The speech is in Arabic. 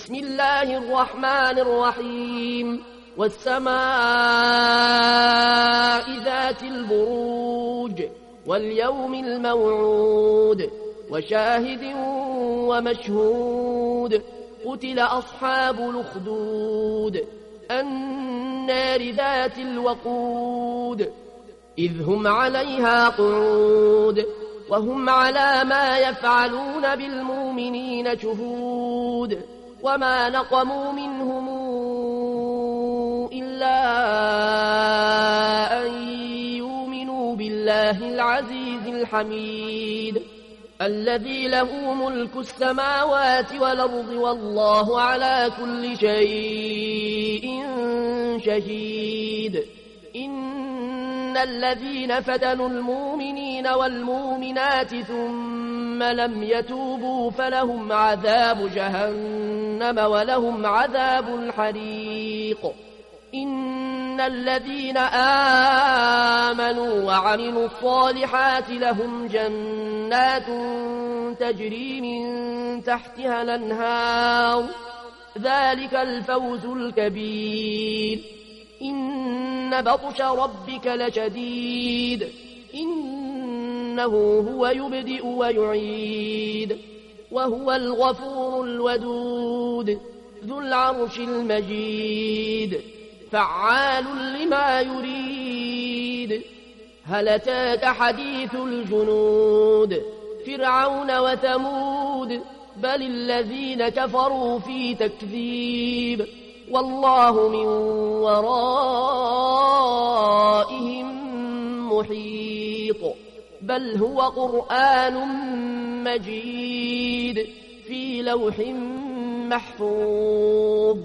بسم الله الرحمن الرحيم والسماء ذات البروج واليوم الموعود وشاهد ومشهود قتل أصحاب الأخدود النار ذات الوقود إذ هم عليها قعود وهم على ما يفعلون بالمؤمنين شهود وما نقموا منهم إلا أن يؤمنوا بالله العزيز الحميد الذي له ملك السماوات والأرض والله على كل شيء شهيد إن الذين فتنوا المؤمنين والمؤمنات ثم لم يتوبوا فلهم عذاب جهنم ولهم عذاب الحريق إن الذين آمنوا وعملوا الصالحات لهم جنات تجري من تحتها الأنهار ذلك الفوز الكبير إن بطش ربك لشديد إنه هو يبدئ ويعيد وهو الغفور الودود ذو العرش المجيد فعال لما يريد هل أتاك حديث الجنود فرعون وثمود بل الذين كفروا في تكذيب والله من ورائهم محيط بل هو قرآن مجيد في لوح محفوظ